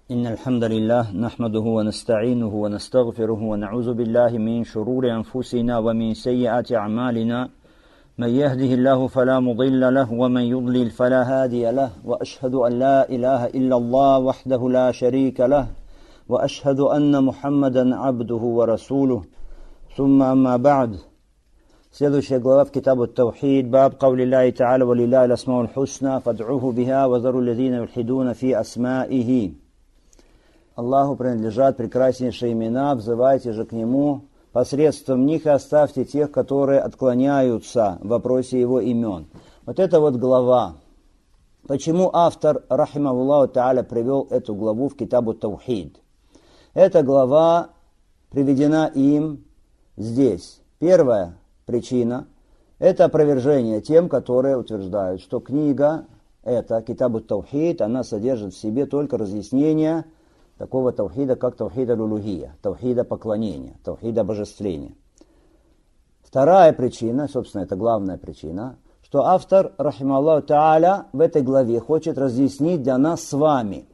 إن الحمد لله نحمده ونستعينه ونستغفره ونعوذ بالله من شرور أنفسنا ومن سيئات أعمالنا من يهده الله فلا مضل له ومن يضلل فلا هادي له وأشهد أن لا إله إلا الله وحده لا شريك له وأشهد أن محمدا عبده ورسوله ثم أما بعد. Следующая глава в Китабу Таухид, баб каули Аллахи Та'аля ва лиллахи аль-асмауль хусна фад'уху биха ва зару аллазина юлхидуна фи асмаихи. Аллаху принадлежат прекраснейшие имена, взывайте же к Нему, посредством них и оставьте тех, которые отклоняются в вопросе Его имен. Вот это вот глава. Почему автор, рахимахуллаху та'аля, привел эту главу в Китабу Таухид? Эта глава приведена им здесь. Первая причина – это опровержение тем, которые утверждают, что книга, эта Китабу Таухид, она содержит в себе только разъяснение такого таухида, как таухид аль-улухия, таухида поклонения, таухида божествления. Вторая причина, собственно, это главная причина, что автор, рахимахуллаху та'аля, в этой главе хочет разъяснить для нас с вами,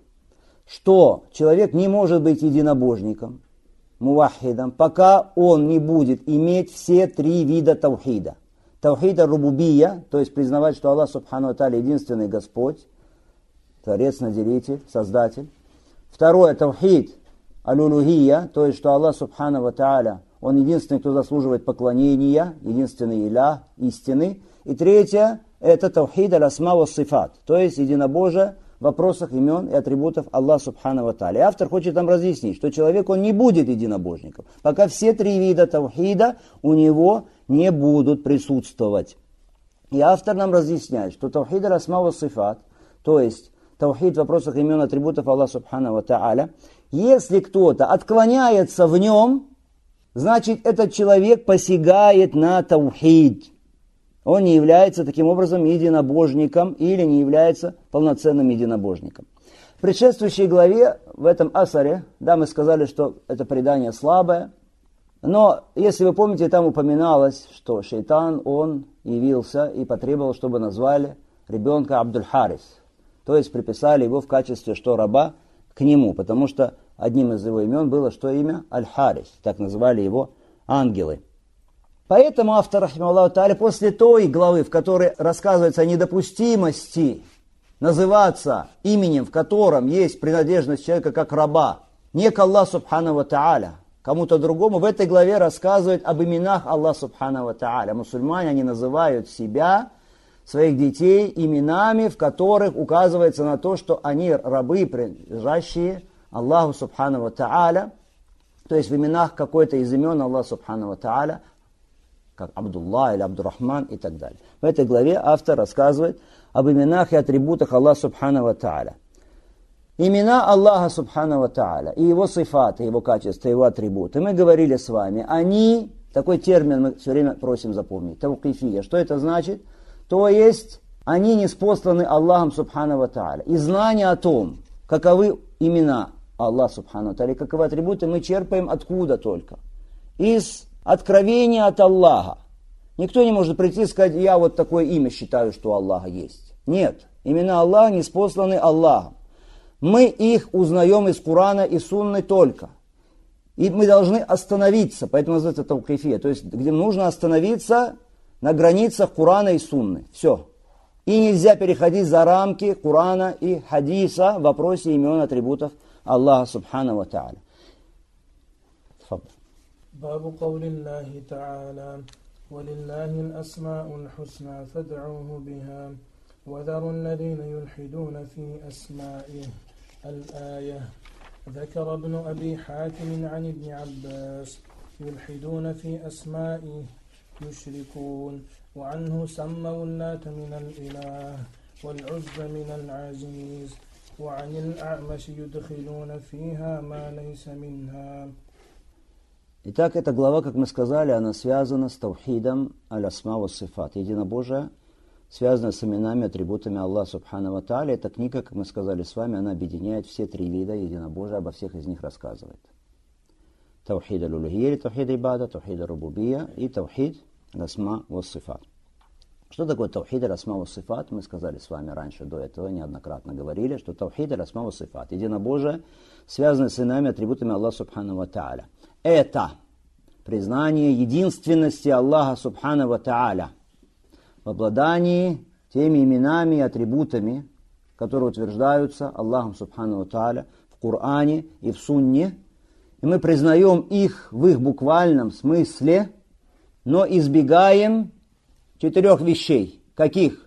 что человек не может быть единобожником, мувахидом, пока он не будет иметь все три вида таухида. Таухид аль-рубубия, то есть признавать, что Аллах субхану ва тааля единственный Господь, Творец, Наделитель, Создатель. Второе, таухид аль-улухия, то есть, что Аллах субхану ва тааля, Он единственный, кто заслуживает поклонения, единственный илях, истины. И третье, это таухид аль-асма ва сифат, то есть единобожие в вопросах имен и атрибутов Аллаха субхану ва тааля. И автор хочет нам разъяснить, что человек, он не будет единобожником, пока все три вида таухида у него не будут присутствовать. И автор нам разъясняет, что таухид аль-асма ва сифат, то есть таухид в вопросах имен и атрибутов Аллаха субхану ва тааля, если кто-то отклоняется в нем, значит этот человек посягает на таухид. Он не является таким образом единобожником или не является полноценным единобожником. В предшествующей главе, в этом асаре, да, мы сказали, что это предание слабое, но, если вы помните, там упоминалось, что шайтан, он явился и потребовал, чтобы назвали ребенка Абдуль-Харис, то есть приписали его в качестве, что раба, к нему, потому что одним из его имен было, что имя? Аль-Харис, так называли его ангелы. Поэтому автор, рахимахуллаху та'аля, после той главы, в которой рассказывается о недопустимости называться именем, в котором есть принадлежность человека как раба, не к Аллаху субхану ва та'аля, кому-то другому, в этой главе рассказывает об именах Аллаха субхану ва та'аля. Мусульмане, они называют себя, своих детей, именами, в которых указывается на то, что они рабы, принадлежащие Аллаху субхану ва та'аля, то есть в именах какой-то из имен Аллаха субхану ва та'аля, как Абдулла или Абдуррахман и так далее. В этой главе автор рассказывает об именах и атрибутах Аллаха субхану ва та'аля. Имена Аллаха субхану ва та'аля и его сифаты, его качества, его атрибуты. Мы говорили с вами, они, такой термин мы все время просим запомнить, таукифия. Что это значит? То есть, они ниспосланы Аллахом субхану ва та'аля. И знание о том, каковы имена Аллаха субхану ва та'аля, каковы атрибуты, мы черпаем откуда только? Из откровение от Аллаха. Никто не может прийти и сказать, я вот такое имя считаю, что у Аллаха есть. Нет, имена Аллаха ниспосланы Аллахом. Мы их узнаем из Корана и Сунны только. И мы должны остановиться, поэтому называется таукифия. То есть, где нужно остановиться на границах Корана и Сунны. Все. И нельзя переходить за рамки Корана и хадиса в вопросе имен и атрибутов Аллаха субхану ва та'аля. باب قول الله تعالى ولله الأسماء الحسنى فادعوه بها وذروا الذين يلحدون في أسمائه الآية. ذكر ابن أبي حاتم عن ابن عباس يلحدون في أسمائه يشركون وعنه سموا اللات من الإله والعزى من العزيز وعن الأعمش يدخلون فيها ما ليس منها. Итак, эта глава, как мы сказали, она связана с таухидом аль-асма ва сифат, единобожие, связанное с именами, атрибутами Аллаха субхану ва тааля. Эта книга, как мы сказали с вами, она объединяет все три вида единобожия, обо всех из них рассказывает. Таухид аль-улухия или таухид ибада, таухид аль-рубубия и таухид аль-асма ва сифат. Что такое таухид аль-асма ва сифат? Мы сказали с вами раньше, до этого неоднократно говорили, что таухид аль-асма ва сифат, единобожие, связанное с иными атрибутами Аллаха субхану ва тааля. Это признание единственности Аллаха субхану ва тааля в обладании теми именами и атрибутами, которые утверждаются Аллахом субхану ва тааля в Коране и в Сунне. И мы признаем их в их буквальном смысле, но избегаем 4 вещей. Каких?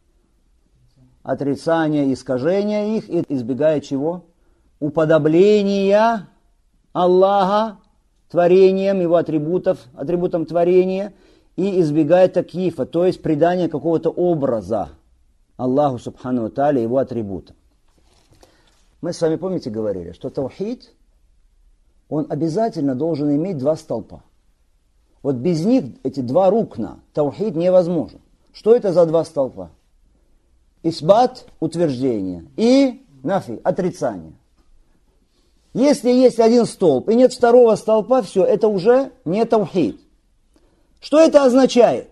Отрицания, искажения их, и избегая чего? Уподобления Аллаха творением, его атрибутом творения, и избегая такифа, то есть придания какого-то образа Аллаху субхану ва тааля, его атрибутам. Мы с вами, помните, говорили, что таухид, он обязательно должен иметь 2 столпа. Вот без них, эти 2 рукна, таухид невозможен. Что это за 2 столпа? Исбат – утверждение, и нафи – отрицание. Если есть 1 столб и нет 2 столпа, все, это уже не таухид. Что это означает?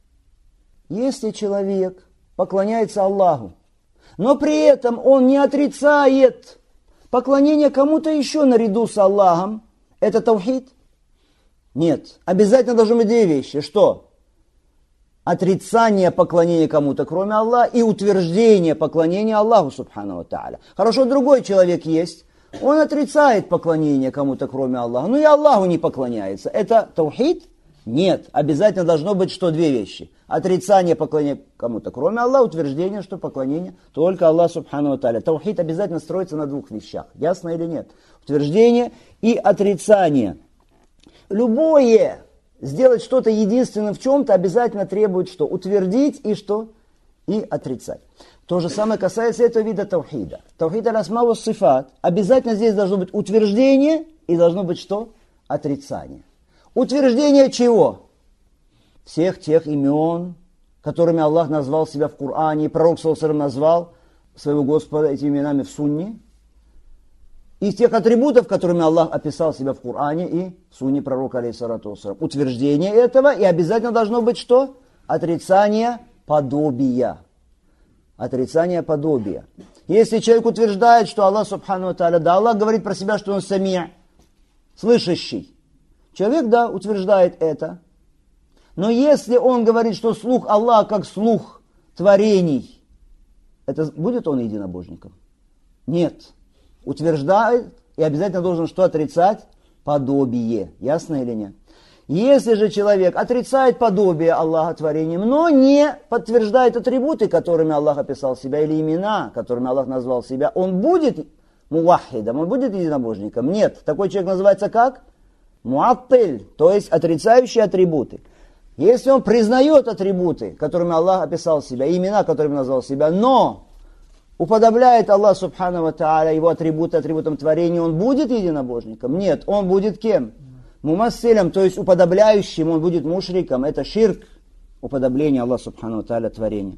Если человек поклоняется Аллаху, но при этом он не отрицает поклонение кому-то еще наряду с Аллахом, это таухид? Нет. Обязательно должны быть 2 вещи. Что? Отрицание поклонения кому-то, кроме Аллаха, и утверждение поклонения Аллаху субхану ва тааля. Хорошо, другой человек есть, он отрицает поклонение кому-то, кроме Аллаха, но и Аллаху не поклоняется. Это таухид? Нет. Обязательно должно быть что? 2 вещи. Отрицание поклонения кому-то, кроме Аллаха, утверждение, что поклонение только Аллаху субхану ва тааля. Таухид обязательно строится на 2 вещах. Ясно или нет? Утверждение и отрицание. Любое сделать что-то единственным в чем-то обязательно требует что? Утвердить и что? И отрицать. То же самое касается этого вида таухида. Таухид аль-асма ва сифат. Обязательно здесь должно быть утверждение и должно быть что? Отрицание. Утверждение чего? Всех тех имен, которыми Аллах назвал себя в Коране, и пророк саллаллаху алейхи ва саллям назвал своего Господа этими именами в Сунне. Из тех атрибутов, которыми Аллах описал себя в Коране и в Сунне пророка алейхиссалату вассалям. Утверждение этого, и обязательно должно быть что? Отрицание подобия. Отрицание подобия. Если человек утверждает, что Аллах субхану ва тааля, да, Аллах говорит про себя, что он самия, слышащий. Человек, да, утверждает это. Но если он говорит, что слух Аллаха как слух творений, это будет он единобожником? Нет. Утверждает и обязательно должен что отрицать? Подобие. Ясно или нет? Если же человек отрицает подобие Аллаха творением, но не подтверждает атрибуты, которыми Аллах описал себя, или имена, которыми Аллах назвал себя, он будет мувахидом, он будет единобожником? Нет. Такой человек называется как? Муаттиль, то есть отрицающий атрибуты. Если он признает атрибуты, которыми Аллах описал себя, и имена, которыми назвал себя, но уподобляет Аллах субхану ва тааля его атрибуты атрибутам творения, он будет единобожником? Нет, он будет кем? Мумассилем, то есть уподобляющим, он будет мушриком. Это ширк, уподобление Аллаха субхану ва тааля творения.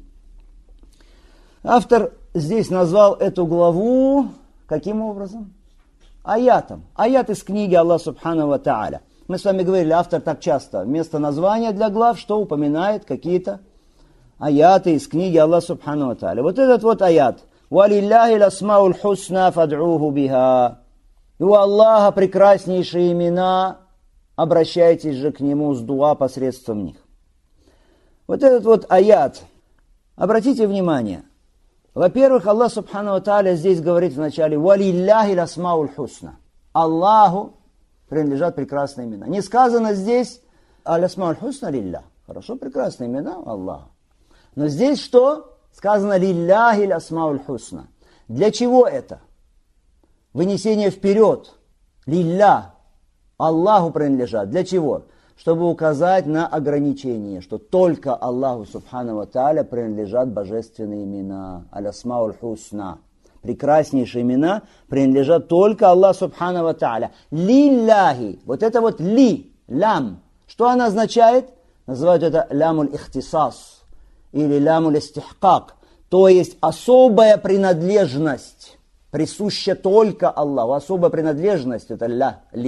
Автор здесь назвал эту главу каким образом? Аятом. Аят из книги Аллаха субхану ва тааля. Мы с вами говорили, автор так часто вместо названия для глав, что упоминает какие-то аяты из книги Аллаха субхану ва тааля. Вот этот вот аят. «Валилляхи ласмауль хусна фад'уху биха». И у Аллаха прекраснейшие имена, обращайтесь же к Нему с дуа посредством них. Вот этот вот аят. Обратите внимание. Во-первых, Аллах субхану ва тааля здесь говорит в начале «Валилляхи ласмауль хусна». Аллаху принадлежат прекрасные имена. Не сказано здесь «Алясмауль хусна лилля». Хорошо, прекрасные имена Аллаха. Но здесь что? Сказано «Лилляхи лясмауль хусна». Для чего это? Вынесение вперед. Лилля. Аллаху принадлежат. Для чего? Чтобы указать на ограничение, что только Аллаху субхану ва тааля принадлежат божественные имена. Алясмауль хусна. Прекраснейшие имена принадлежат только Аллаху субхану ва тааля. Лилляхи. Вот это вот ли, лям. Что она означает? Называют это лямуль ихтисас. Или лямуль истихкак. То есть особая принадлежность. Присуща только Аллаху. Особая принадлежность это ля, ли.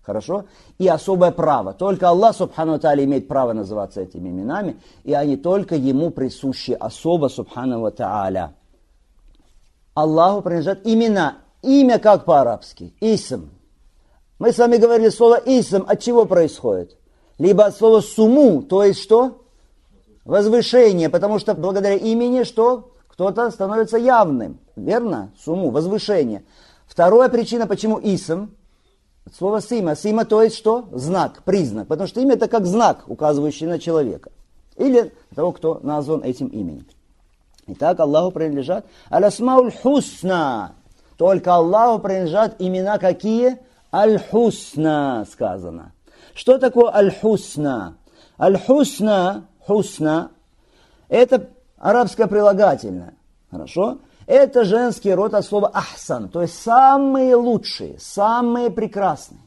Хорошо? И особое право. Только Аллах, субхану ва тааля, имеет право называться этими именами, и они только Ему присущи особо, субхану ва тааля. Аллаху принадлежат имена. Имя как по-арабски? Исм. Мы с вами говорили слово исм. От чего происходит? Либо от слова суму, то есть что? Возвышение, потому что благодаря имени что? Кто-то становится явным. Верно? Суму, возвышение. Вторая причина, почему исм? Слово сима. Сима, то есть что? Знак, признак. Потому что имя это как знак, указывающий на человека. Или того, кто назван этим именем. Итак, Аллаху принадлежат аль-асмауль хусна. Только Аллаху принадлежат имена какие? Аль-хусна сказано. Что такое аль-хусна? Аль-хусна, хусна, это арабское прилагательное. Хорошо? Это женский род от слова ахсан, то есть самые лучшие, самые прекрасные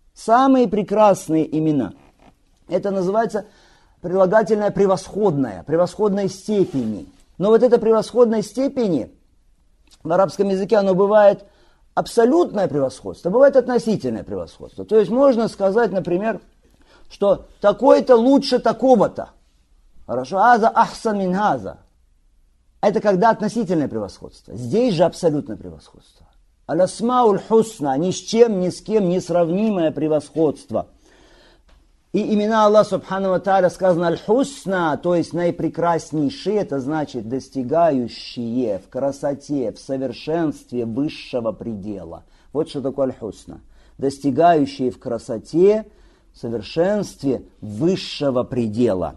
имена. Это называется прилагательное превосходное, превосходной степени. Но вот это превосходной степени в арабском языке оно бывает абсолютное превосходство, бывает относительное превосходство. То есть можно сказать, например, что такой-то лучше такого-то. Хорошо? Аза ахсан мин аза. Это когда относительное превосходство. Здесь же абсолютное превосходство. Аль-асмауль хусна, ни с чем, ни с кем не сравнимое превосходство. И имена Аллаха субхану ва тааля сказано аль-хусна, то есть наипрекраснейшие, это значит достигающие в красоте, в совершенстве высшего предела. Вот что такое аль-хусна. Достигающие в красоте, в совершенстве высшего предела.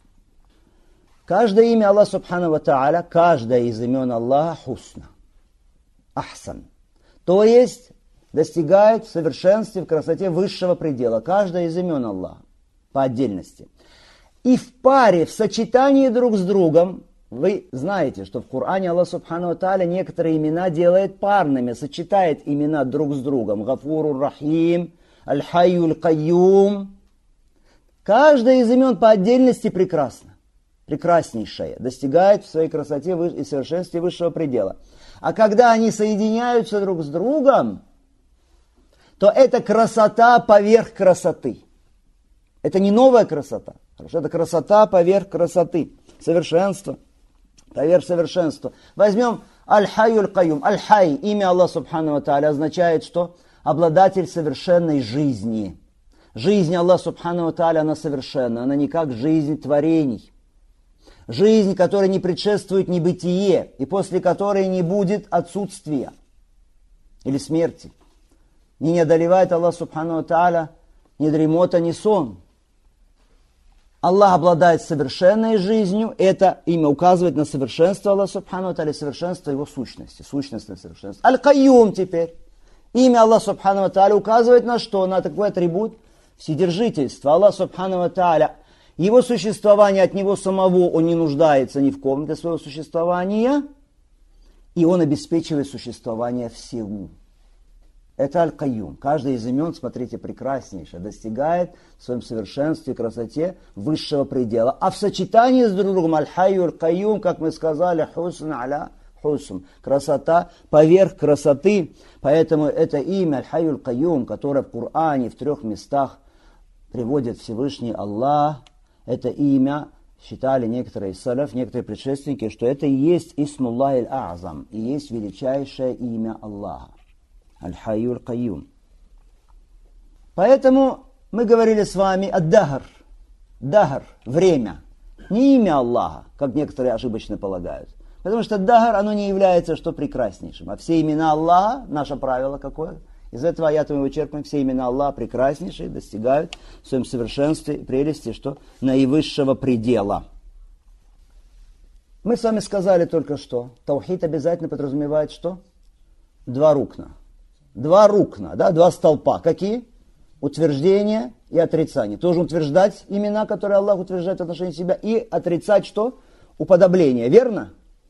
Каждое имя Аллаха субхану ва тааля, каждое из имен Аллаха хусна, ахсан. То есть достигает в совершенстве, в красоте высшего предела. Каждое из имен Аллаха по отдельности. И в паре, в сочетании друг с другом, вы знаете, что в Коране Аллах субхану ва тааля некоторые имена делает парными, сочетает имена друг с другом. Гафурур Рахим, Аль-Хайюль Кайюм. Каждое из имен по отдельности прекрасно. Прекраснейшее, достигает в своей красоте и совершенстве высшего предела. А когда они соединяются друг с другом, то это красота поверх красоты. Это не новая красота. Хорошо? Это красота поверх красоты. Совершенство поверх совершенства. Возьмем Аль-Хайюль Кайюм. Аль-Хай, имя Аллаха субхану ва тааля, означает, что обладатель совершенной жизни. Жизнь Аллаха субхану ва тааля, она совершенна. Она не как жизнь творений. Жизнь, которой не предшествует небытие, и после которой не будет отсутствия или смерти. Не одолевает Аллах субхану ва тааля ни дремота, ни сон. Аллах обладает совершенной жизнью. Это имя указывает на совершенство Аллаха субхану ва тааля, совершенство его сущности. Сущностное совершенство. Аль-Кайюм теперь. Имя Аллаха субхану ва тааля указывает на что? На такой атрибут вседержительства. Аллах субхану ва тааля, его существование от него самого, он не нуждается ни в ком для своего существования, и он обеспечивает существование всему. Это Аль-Кайюм. Каждый из имен, смотрите, прекраснейшее, достигает в своем совершенстве и красоте высшего предела. А в сочетании с друг другом Аль-Хайю, Аль-Кайюм, как мы сказали, хусн аля хусн, красота поверх красоты. Поэтому это имя Аль-Хайю, Аль-Кайюм, которое в Коране в 3 местах приводит Всевышний Аллах, это имя, считали некоторые салаф, некоторые предшественники, что это и есть Исмуллах аль-А'зам, и есть величайшее имя Аллаха. Аль-Хайю Аль-Кайюм. Поэтому мы говорили с вами о Дахр. Дахр, время. Не имя Аллаха, как некоторые ошибочно полагают. Потому что Дахр, оно не является что прекраснейшим. А все имена Аллаха, наше правило какое? Из этого аята мы вычерпываем, все имена Аллаха прекраснейшие, достигают в своем совершенстве и прелести, что наивысшего предела. Мы с вами сказали только что, таухид обязательно подразумевает что? 2 рукна. 2 рукна, да, 2 столпа. Какие? Утверждение и отрицание. Тоже утверждать имена, которые Аллах утверждает в отношении себя, и отрицать что? Уподобление, верно?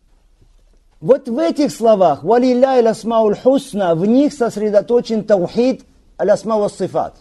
Вот в этих словах «Валилляхи аль-асмауль хусна» в них сосредоточен таухид аль-асма ва сифат.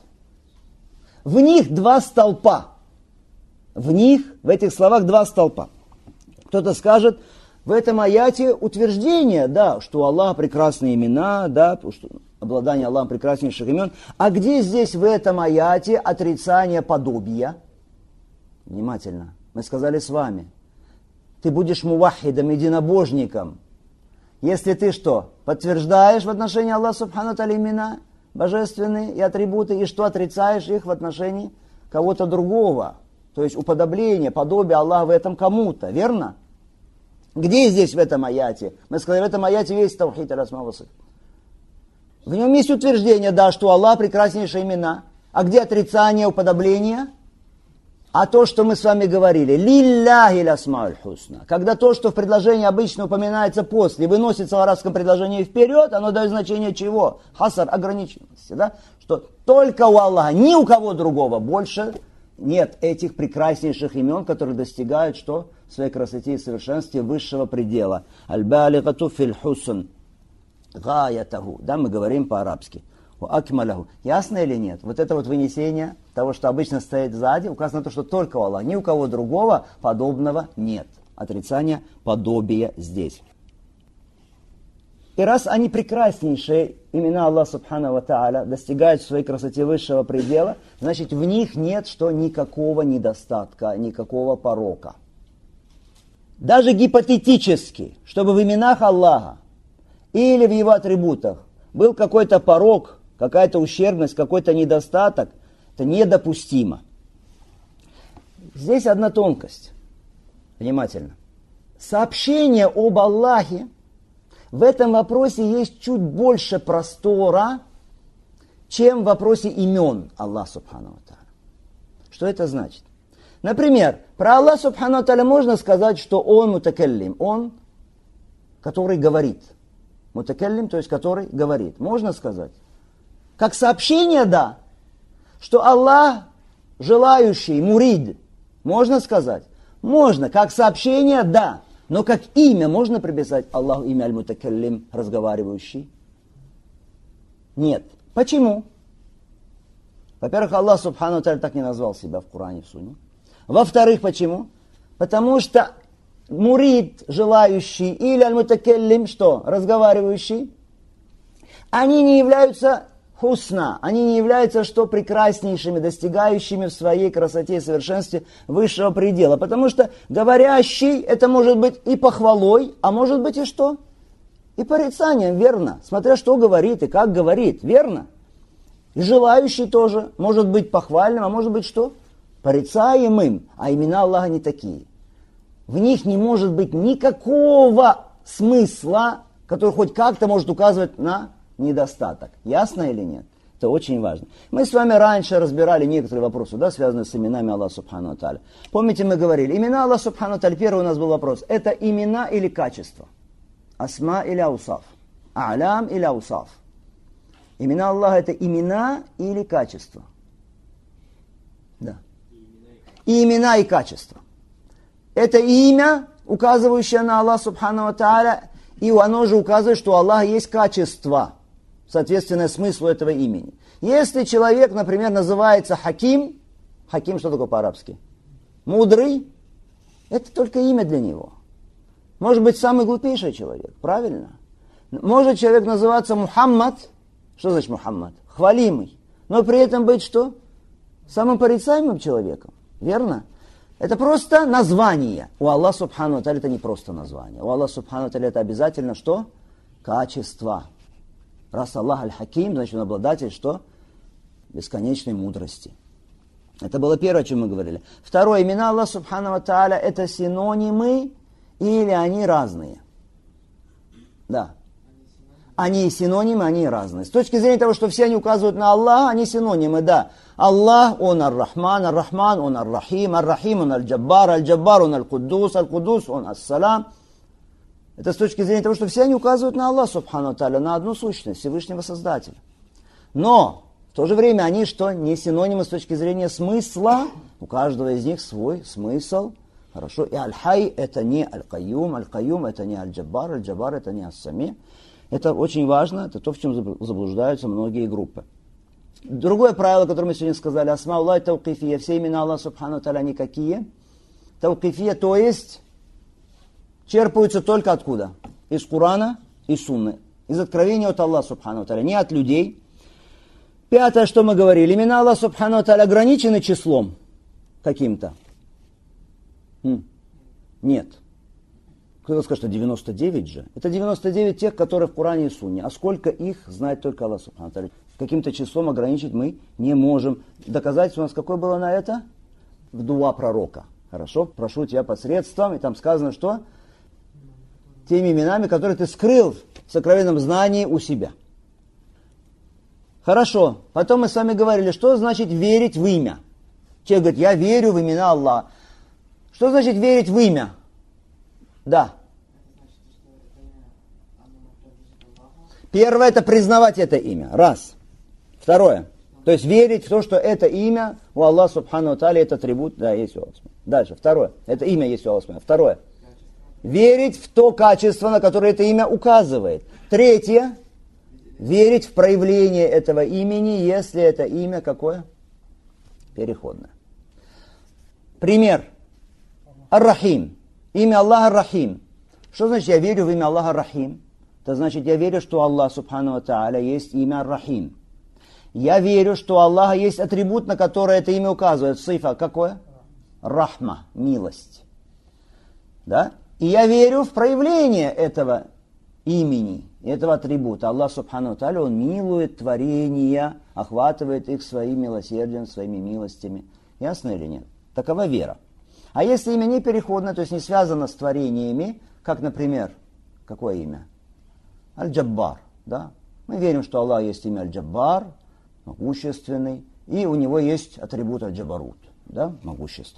В них 2 столпа. В них, в этих словах 2 столпа. Кто-то скажет, в этом аяте утверждение, да, что у Аллаха прекрасные имена, да, что обладание Аллахом прекраснейших имен. А где здесь в этом аяте отрицание подобия? Внимательно. Мы сказали с вами, ты будешь мувахидом, единобожником, если ты что? Подтверждаешь в отношении Аллаха Субхану ва Тааля имена божественные и атрибуты, и что отрицаешь их в отношении кого-то другого. То есть уподобление, подобие Аллаха в этом кому-то, верно? Где здесь в этом аяте? Мы сказали, в этом аяте есть таухид аль-асма ва сифат. В нем есть утверждение, да, что Аллах прекраснейшие имена. А где отрицание, уподобление? А то, что мы с вами говорили, лилляхи лясмауль хусна. Когда то, что в предложении обычно упоминается после, выносится в арабском предложении вперед, оно дает значение чего? Хасар, ограниченности, да? Что только у Аллаха, ни у кого другого больше нет этих прекраснейших имен, которые достигают что? В своей красоте и совершенстве высшего предела. Аль-балигату фил хусн. Гаятаху. Да, мы говорим по-арабски. Акмаляху. Ясно или нет? Вот это вот вынесение того, что обычно стоит сзади, указано на то, что только у Аллаха, ни у кого другого подобного нет. Отрицание подобия здесь. И раз они прекраснейшие, имена Аллаха Субхану ва Тааля, достигают в своей красоте высшего предела, значит в них нет что никакого недостатка, никакого порока. Даже гипотетически, чтобы в именах Аллаха или в его атрибутах был какой-то порок, какая-то ущербность, какой-то недостаток, это недопустимо. Здесь одна тонкость. Внимательно. Сообщение об Аллахе в этом вопросе есть чуть больше простора, чем в вопросе имен Аллаха Субхану ва Тааля. Что это значит? Например, про Аллаха Субхану ва Тааля можно сказать, что Он мутакаллим, Он, который говорит. Мутакаллим, то есть который говорит. Можно сказать. Как сообщение, да, что Аллах желающий, мурид, можно сказать? Можно. Как сообщение, да. Но как имя можно приписать Аллаху имя аль-мутакаллим, разговаривающий? Нет. Почему? Во-первых, Аллах Субхану ва Тааля так не назвал себя в Коране, в Сунне. Во-вторых, почему? Потому что мурид, желающий, или аль-мутакаллим, что? Разговаривающий, они не являются хусна, они не являются что? Прекраснейшими, достигающими в своей красоте и совершенстве высшего предела. Потому что говорящий, это может быть и похвалой, а может быть и что? И порицанием, верно? Смотря что говорит и как говорит, верно? И желающий тоже может быть похвальным, а может быть что? Порицаемым, а имена Аллаха не такие. В них не может быть никакого смысла, который хоть как-то может указывать на недостаток. Ясно или нет? Это очень важно. Мы с вами раньше разбирали некоторые вопросы, да, связанные с именами Аллаха Субхану ва Тааля. Помните, мы говорили, имена Аллаха Субхану ва Тааля, первый у нас был вопрос, это имена или качества? Асма или аусаф? А'лям или аусаф? Имена Аллаха это имена или качества? Да. И имена, и качества. Это имя, указывающее на Аллаха Субхану ва Тааля, и оно же указывает, что у Аллаха есть качество, соответственное смыслу этого имени. Если человек, например, называется Хаким, Хаким что такое по-арабски? Мудрый, это только имя для него. Может быть, самый глупейший человек, правильно? Может человек называться Мухаммад, что значит Мухаммад? Хвалимый, но при этом быть что? Самым порицаемым человеком, верно? Это просто название. У Аллаха Субхану ва Тааля это не просто название. У Аллаха Субхану ва Тааля это обязательно что? Качество. Раз Аллах аль-Хаким, значит он обладатель что? Бесконечной мудрости. Это было первое, о чем мы говорили. Второе, имена Аллаха Субхану ва Тааля это синонимы или они разные? Да. Они синонимы, они разные. С точки зрения того, что все они указывают на Аллаха, они синонимы, да. Аллах, он ар-Рахман, ар-Рахман, он ар-Рахим, ар-Рахим, он аль-Джаббар, аль-Джаббар, он аль-Куддус, аль-Куддус, он ас-Салам. Это с точки зрения того, что все они указывают на Аллаха, Субхану ва Тааля, на одну сущность, Всевышнего Создателя. Но в то же время они что? Не синонимы с точки зрения смысла. У каждого из них свой смысл. Хорошо. И аль-Хай это не аль-Кайюм, аль-Кайюм это не аль-Джаббар, аль-Джаббар это не ас-Сами. Это очень важно, это то, в чем заблуждаются многие группы. Другое правило, которое мы сегодня сказали, асма Аллах таукифия, все имена Аллаха Субхану ва Тааля никакие. Таукифия, то есть черпаются только откуда? Из Корана и Сунны. Из откровения от Аллаха Субхану ва Тааля, не от людей. Пятое, что мы говорили. Имена Аллаха Субхану ва Тааля ограничены числом каким-то? Нет. Кто-то скажет, что 99 же. Это 99 тех, которые в Коране и Сунне. А сколько их, знает только Аллах Субхану ва Тааля. Каким-то числом ограничить мы не можем. Доказательство у нас какое было на это? В дуа пророка. Хорошо? Прошу тебя посредством. И там сказано, что? Теми именами, которые ты скрыл в сокровенном знании у себя. Хорошо. Потом мы с вами говорили, что значит верить в имя. Человек говорит, я верю в имена Аллаха. Что значит верить в имя? Да. Первое, это признавать это имя. Раз. Второе. То есть верить в то, что это имя у Аллаха Субхану ва Тааля, это атрибут, да, есть у Аллаха. Дальше. Второе. Это имя есть у Аллаха. Второе. Верить в то качество, на которое это имя указывает. Третье. Верить в проявление этого имени, если это имя какое? Переходное. Пример. Ар-Рахим. Имя Аллаха Рахим. Что значит я верю в имя Аллаха Рахим? Это значит я верю, что Аллах Субхану ва Тааля есть имя Ар-Рахим. Я верю, что у Аллаха есть атрибут, на который это имя указывает. Сифа какое? Рахма. Милость. Да? И я верю в проявление этого имени, этого атрибута. Аллах Субхану ва Тааля, Он милует творения, охватывает их своим милосердием, своими милостями. Ясно или нет? Такова вера. А если имя не переходное, то есть не связано с творениями, как, например, какое имя? Аль-Джаббар. Да? Мы верим, что Аллах есть имя Аль-Джаббар, могущественный, и у него есть атрибут Аль-Джабарут, да? Могущество.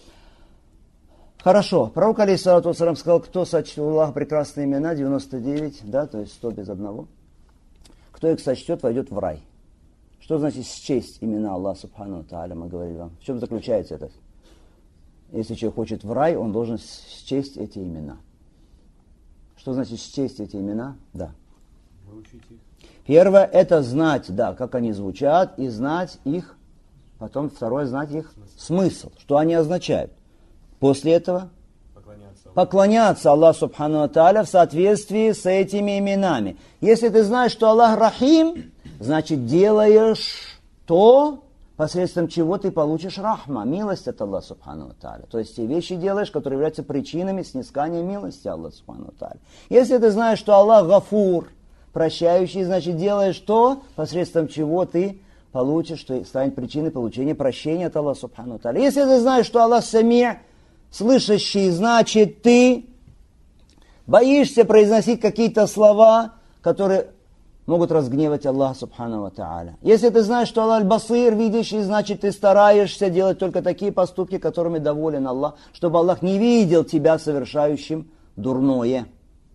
Хорошо. Пророк алейхиссалату вассалям сказал, кто сочтет у Аллаха прекрасные имена, 99, да, то есть 100 без одного. Кто их сочтет, войдет в рай. Что значит счесть имена Аллаха Субхану ва Тааля, мы говорили вам. В чем заключается это? Если человек хочет в рай, он должен счесть эти имена. Что значит счесть эти имена? Да. Выучить их. Первое, это знать, да, как они звучат, и знать их. Потом второе, знать их смысл, что они означают. После этого поклоняться Аллаху Субхану ва Тааля в соответствии с этими именами. Если ты знаешь, что Аллах Рахим, значит делаешь то, посредством чего ты получишь рахма, милость от Аллаха Субхану ва Тааля. То есть те вещи делаешь, которые являются причинами снискания милости Аллаха Субхану ва Тааля. Если ты знаешь, что Аллах Гафур, прощающий, значит делаешь то, посредством чего ты получишь, что станет причиной получения прощения от Аллаха Субхану ва Тааля. Если ты знаешь, что Аллах Сами', слышащий, значит ты боишься произносить какие-то слова, которые могут разгневать Аллаха Субхану ва Тааля. Если ты знаешь, что Аллах Аль-Басир, видящий, значит ты стараешься делать только такие поступки, которыми доволен Аллах, чтобы Аллах не видел тебя совершающим дурное.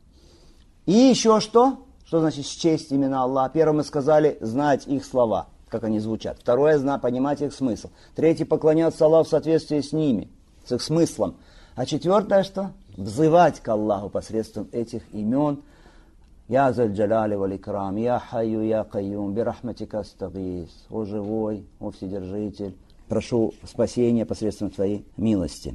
И еще что? Что значит счесть имена Аллаха? Первое мы сказали, знать их слова, как они звучат. Второе, понимать их смысл. Третье, поклоняться Аллаху в соответствии с ними, с их смыслом. А четвертое, что? Взывать к Аллаху посредством этих имен. Я заль джаляли валь икрам, я хайю, я кайюм, бирахматика астагис. О живой, о вседержитель, прошу спасения посредством твоей милости.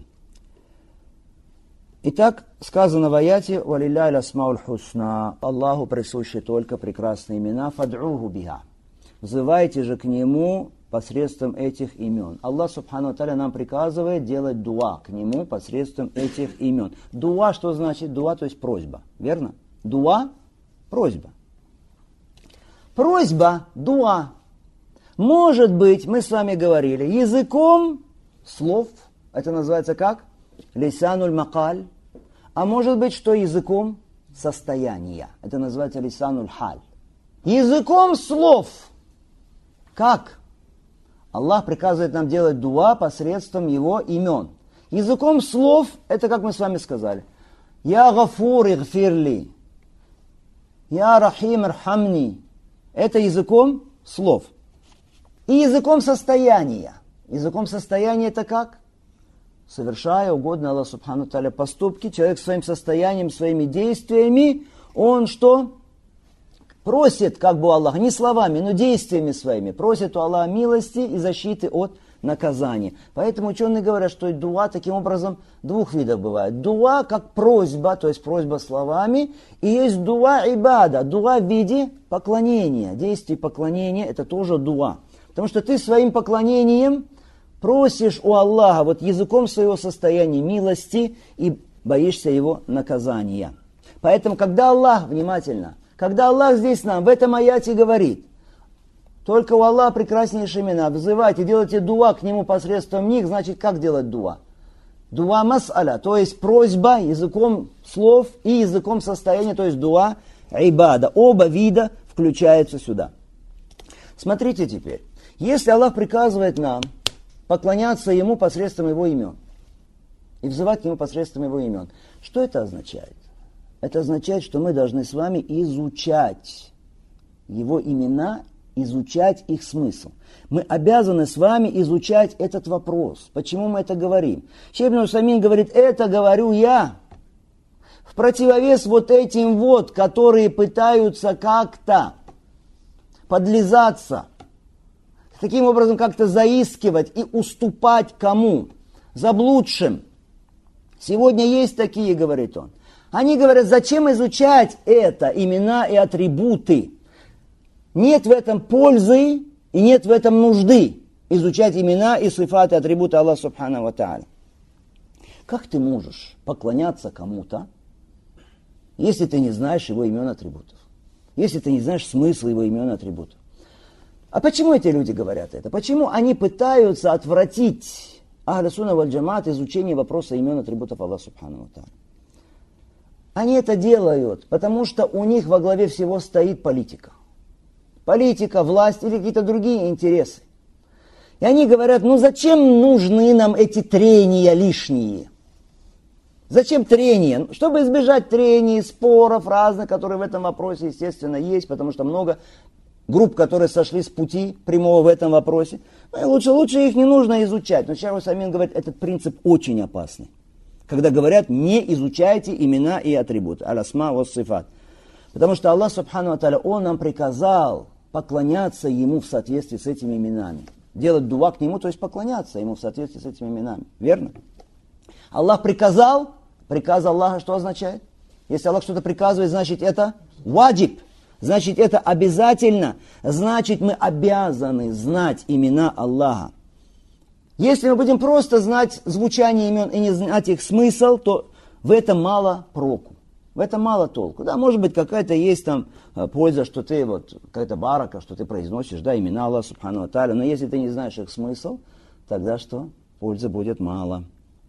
Итак, сказано в аяте «Валилля лясмауль хусна» Аллаху присущи только прекрасные имена «Фад'уху биха». Взывайте же к Нему посредством этих имен. Аллах Субхану ва Тааля нам приказывает делать дуа к Нему посредством этих имен. Дуа, что значит? Дуа, то есть просьба. Верно? Дуа – просьба. Просьба, дуа. Может быть, мы с вами говорили, языком слов, это называется как? Лисануль макаль. А может быть, что языком состояния. Это называется лисануль халь. Языком слов. Как? Аллах приказывает нам делать дуа посредством Его имен. Языком слов, это как мы с вами сказали. Я гафур игфирли. Я рахим ирхамни. Это языком слов. И языком состояния. Языком состояния это как? Совершая угодно Аллаху Субхану ва Тааля поступки, человек своим состоянием, своими действиями, он что? Просит, как бы у Аллаха, не словами, но действиями своими, просит у Аллаха милости и защиты от наказание. Поэтому ученые говорят, что дуа таким образом двух видов бывает. Дуа как просьба, то есть просьба словами, и есть дуа ибада, дуа в виде поклонения. Действие поклонения – это тоже дуа. Потому что ты своим поклонением просишь у Аллаха, вот языком своего состояния, милости и боишься его наказания. Поэтому, когда Аллах, внимательно, когда Аллах здесь нам в этом аяте говорит, только у Аллаха прекраснейшие имена, взывайте, делайте дуа к Нему посредством них, значит, как делать дуа? Дуа мас'аля, то есть просьба языком слов и языком состояния, то есть дуа ибада. Оба вида включаются сюда. Смотрите теперь, если Аллах приказывает нам поклоняться Ему посредством Его имен и взывать к Нему посредством Его имен, что это означает? Это означает, что мы должны с вами изучать Его имена, изучать их смысл. Мы обязаны с вами изучать этот вопрос. Почему мы это говорим? Шейх ибн Усаймин говорит, это говорю я. В противовес вот этим вот, которые пытаются как-то подлизаться, таким образом как-то заискивать и уступать кому? Заблудшим. Сегодня есть такие, говорит он. Они говорят, зачем изучать это, имена и атрибуты? Нет в этом пользы и нет в этом нужды изучать имена и сифаты, атрибуты Аллаха Субхану ва Тааля. Как ты можешь поклоняться кому-то, если ты не знаешь его имен и атрибутов? Если ты не знаешь смысл его имен и атрибутов? А почему эти люди говорят это? Почему они пытаются отвратить Ахлю Сунна валь Джамаат изучение вопроса имен и атрибутов Аллаха Субхану ва Тааля? Они это делают, потому что у них во главе всего стоит политика. Политика, власть или какие-то другие интересы. И они говорят, ну зачем нужны нам эти трения лишние? Зачем трения? Чтобы избежать трений, споров разных, которые в этом вопросе, естественно, есть, потому что много групп, которые сошли с пути прямого в этом вопросе. Ну, и лучше их не нужно изучать. Но Шейх Усаймин говорит, этот принцип очень опасный. Когда говорят, не изучайте имена и атрибуты. Аль-асма ва сифат. Потому что Аллах Субхану ва Тааля, Он нам приказал поклоняться Ему в соответствии с этими именами. Делать дуа к Нему, то есть поклоняться Ему в соответствии с этими именами. Верно? Аллах приказал. Приказ Аллаха что означает? Если Аллах что-то приказывает, значит это ваджиб. Значит это обязательно. Значит мы обязаны знать имена Аллаха. Если мы будем просто знать звучание имен и не знать их смысл, то в этом мало проку. В этом мало толку. Да, может быть, какая-то есть там польза, что ты, вот, какая-то барака, что ты произносишь, да, имена Аллаха Субхану ва Тааля, но если ты не знаешь их смысл, тогда что? Пользы будет мало.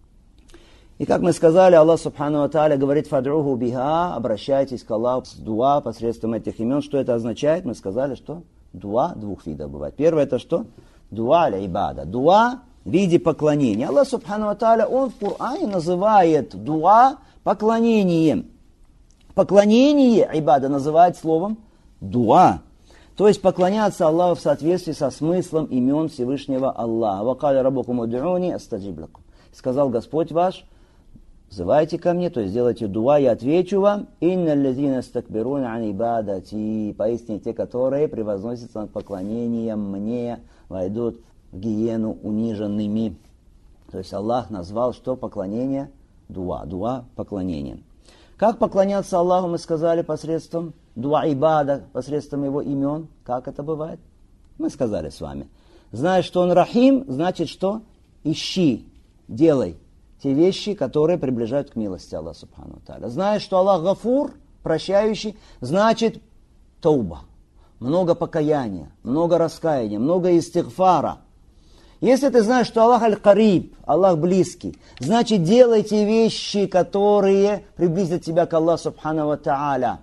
И как мы сказали, Аллах Субхану ва Тааля говорит, «Фадруху биха», обращайтесь к Аллаху с дуа посредством этих имен. Что это означает? Мы сказали, что дуа двух видов бывает. Первое это что? Дуа аля ибада. Дуа в виде поклонения. Аллах Субхану ва Тааля, Он в Коране называет дуа поклонением. Поклонение ибада называет словом дуа. То есть поклоняться Аллаху в соответствии со смыслом имен Всевышнего Аллаха. «Вакаля раббукум уд'уни астаджиб лакум». Сказал Господь ваш, взывайте ко мне, то есть делайте дуа, я отвечу вам. «Инна лазина стакбируна ан ибадати». Поистине те, которые превозносятся над поклонением мне, войдут в гиену униженными. То есть Аллах назвал что? Поклонение? Дуа. Дуа – поклонение. Как поклоняться Аллаху, мы сказали, посредством дуа ибада, посредством Его имен. Как это бывает? Мы сказали с вами. Знаешь, что Он рахим, значит что? Ищи, делай те вещи, которые приближают к милости Аллаха Субхану ва Тааля. Знаешь, что Аллах гафур, прощающий, значит тауба. Много покаяния, много раскаяния, много истигфара. Если ты знаешь, что Аллах аль-Кариб, Аллах близкий, значит делай те вещи, которые приблизят тебя к Аллаху Субхану ва Тааля.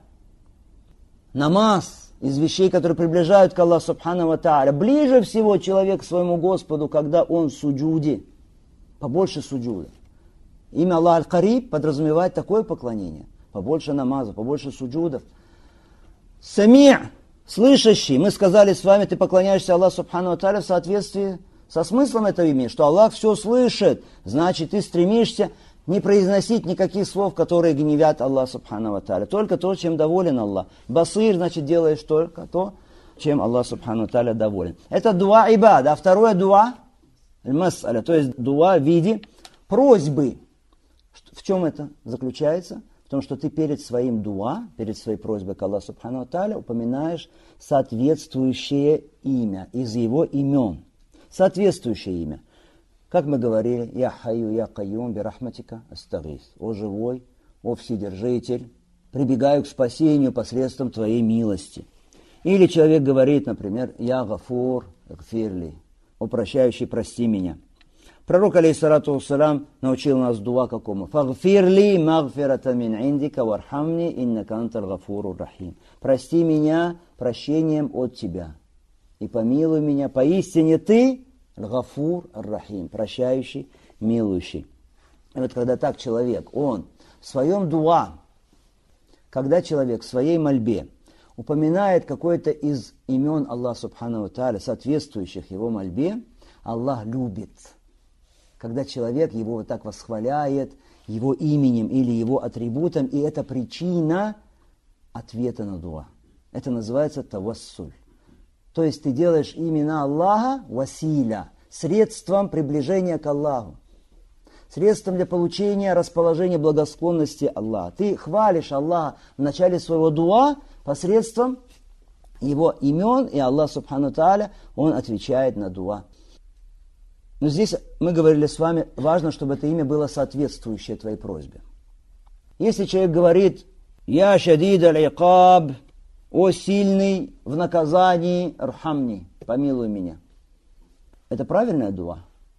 Намаз из вещей, которые приближают к Аллаху Субхану ва Тааля. Ближе всего человек к своему Господу, когда он в суджуде. Побольше суджуда. Имя Аллах аль-Кариб подразумевает такое поклонение. Побольше намаза, побольше суджудов. Сами', слышащий. Мы сказали с вами, ты поклоняешься Аллаху Субхану ва Тааля в соответствии со смыслом этого имени, что Аллах все слышит, значит ты стремишься не произносить никаких слов, которые гневят Аллах Субхану ва Тааля. Только то, чем доволен Аллах. Басир, значит делаешь только то, чем Аллах Субхану ва Тааля доволен. Это дуа ибада. А второе дуа Аль-мас'аля, то есть дуа в виде просьбы. В чем это заключается? В том, что ты перед своим дуа, перед своей просьбой к Аллаху Субхану ва Тааля упоминаешь соответствующее имя из его имен. Соответствующее имя. Как мы говорили, «Я хайю, я кайюм, бирахматика астагис». «О живой, о вседержитель, прибегаю к спасению посредством Твоей милости». Или человек говорит, например, «Я гафур, гфирли», «О прощающий, прости меня». Пророк, алейхиссалату вассалам, научил нас дуа какому? «Фагфирли магфирата мин индика вархамни иннака анталь гафуру рахим». «Прости меня прощением от Тебя и помилуй меня, поистине Ты Гафур ар-Рахим, прощающий, милующий». И вот когда так человек, он в своем дуа, когда человек в своей мольбе упоминает какое-то из имен Аллаха Субхану ва Тааля, соответствующих его мольбе, Аллах любит. Когда человек его вот так восхваляет его именем или его атрибутом, и это причина ответа на дуа. Это называется тавассуль. То есть ты делаешь имена Аллаха василя, средством приближения к Аллаху, средством для получения расположения благосклонности Аллаха. Ты хвалишь Аллаха в начале своего дуа посредством его имен, и Аллах Субхану Тааля, он отвечает на дуа. Но здесь мы говорили с вами, важно, чтобы это имя было соответствующее твоей просьбе. Если человек говорит «Я шадид аль-икаб», «О сильный в наказании, рхамни», «Помилуй меня». Это правильная дуа?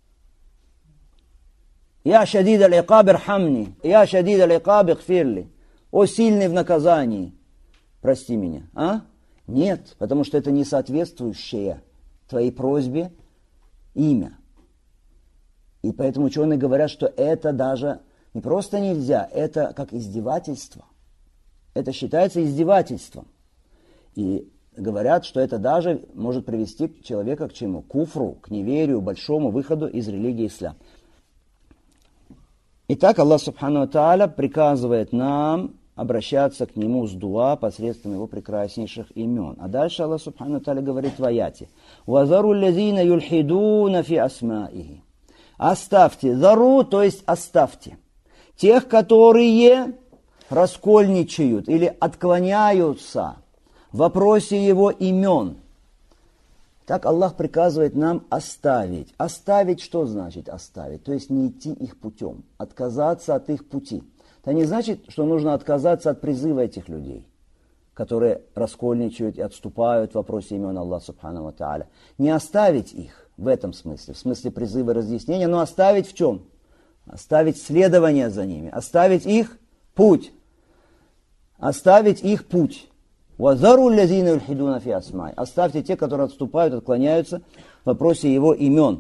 «Я шадид аль-икаб, рхамни», «Я шадид аль-икаб, гфирли», «О сильный в наказании, прости меня». А? Нет, потому что это не соответствующее твоей просьбе имя. И поэтому ученые говорят, что это даже не просто нельзя, это как издевательство. Это считается издевательством. И говорят, что это даже может привести человека к чему? К куфру, к неверию, большому выходу из религии ислам. Итак, Аллах Субхану ва Тааля приказывает нам обращаться к Нему с дуа посредством Его прекраснейших имен. А дальше Аллах Субхану ва Тааля говорит в аяте: «Вазару лазина юльхидуна фи асмаихи». Оставьте, зару, то есть оставьте, тех, которые раскольничают или отклоняются в вопросе Его имен. Так Аллах приказывает нам оставить. Оставить что значит оставить? То есть не идти их путем, отказаться от их пути. Это не значит, что нужно отказаться от призыва этих людей, которые раскольничают и отступают в вопросе имен Аллаха Субхану ва Тааля. Не оставить их в этом смысле, в смысле призыва и разъяснения, но оставить в чем? Оставить следование за ними, оставить их путь. Оставить их путь. «Вазару лазина юльхидуна фи асмай». Оставьте те, которые отступают, отклоняются в вопросе его имен.